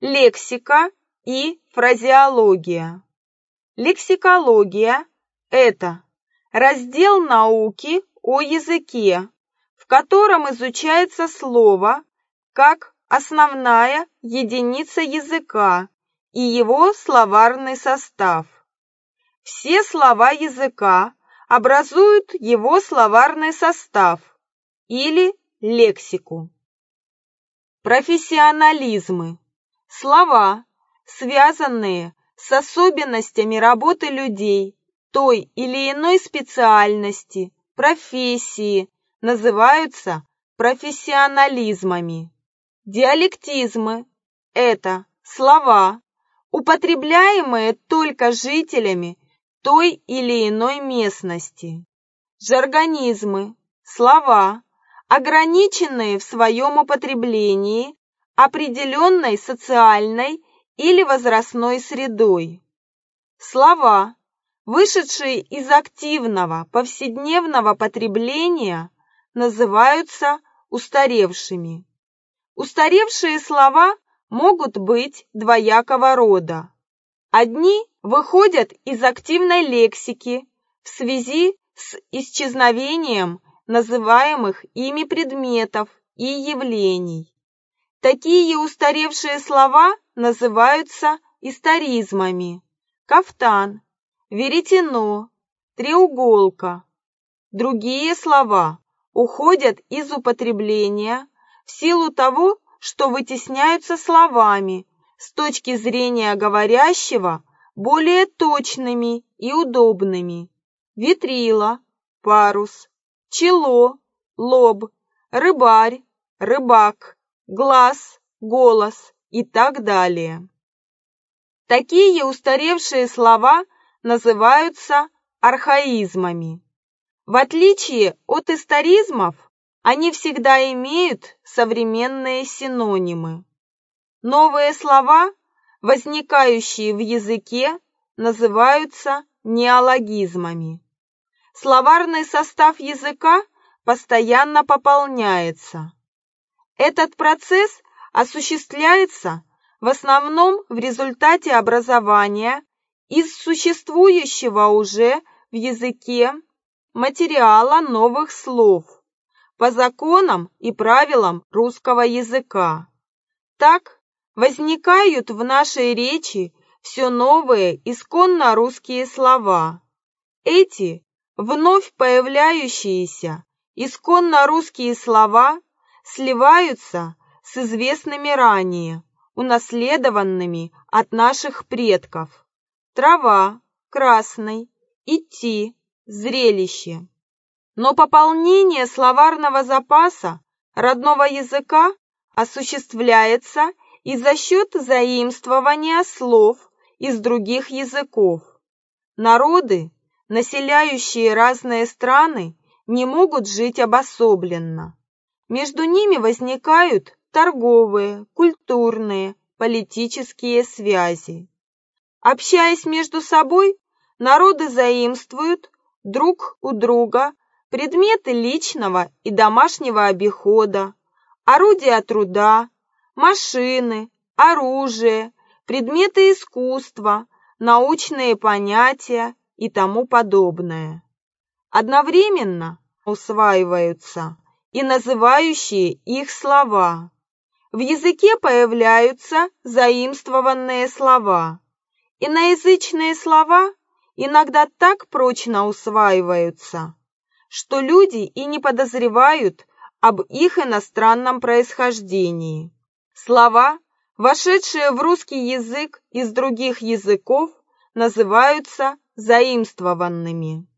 лексика и фразеология. Лексикология – это раздел науки о языке, в котором изучается слово как основная единица языка и его словарный состав. Все слова языка образуют его словарный состав или лексику. Профессионализмы – слова, связанные с особенностями работы людей той или иной специальности, профессии, называются профессионализмами. Диалектизмы – это слова, употребляемые только жителями той или иной местности. Жаргонизмы – слова, ограниченные в своем употреблении определенной социальной или возрастной средой. Слова, вышедшие из активного повседневного потребления, называются устаревшими. Устаревшие слова могут быть двоякого рода. Одни выходят из активной лексики в связи с исчезновением называемых ими предметов и явлений. Такие устаревшие слова называются историзмами: кафтан, веретено, треуголка. Другие слова уходят из употребления в силу того, что вытесняются словами с точки зрения говорящего более точными и удобными: ветрила, парус, чело, лоб, рыбарь, рыбак, глаз, голос и так далее. Такие устаревшие слова называются архаизмами. В отличие от историзмов, они всегда имеют современные синонимы. Новые слова, возникающие в языке, называются неологизмами. Словарный состав языка постоянно пополняется. Этот процесс осуществляется в основном в результате образования из существующего уже в языке материала новых слов по законам и правилам русского языка. Так возникают в нашей речи все новые исконно русские слова. Эти вновь появляющиеся исконно русские слова сливаются с известными ранее, унаследованными от наших предков: трава, красный, идти, зрелище. Но пополнение словарного запаса родного языка осуществляется и за счет заимствования слов из других языков. Народы, населяющие разные страны, не могут жить обособленно. Между ними возникают торговые, культурные, политические связи. Общаясь между собой, народы заимствуют друг у друга предметы личного и домашнего обихода, орудия труда, машины, оружие, предметы искусства, научные понятия и тому подобное. Одновременно усваиваются и называющие их слова. В языке появляются заимствованные слова. Иноязычные слова иногда так прочно усваиваются, что люди и не подозревают об их иностранном происхождении. Слова, вошедшие в русский язык из других языков, называются заимствованными.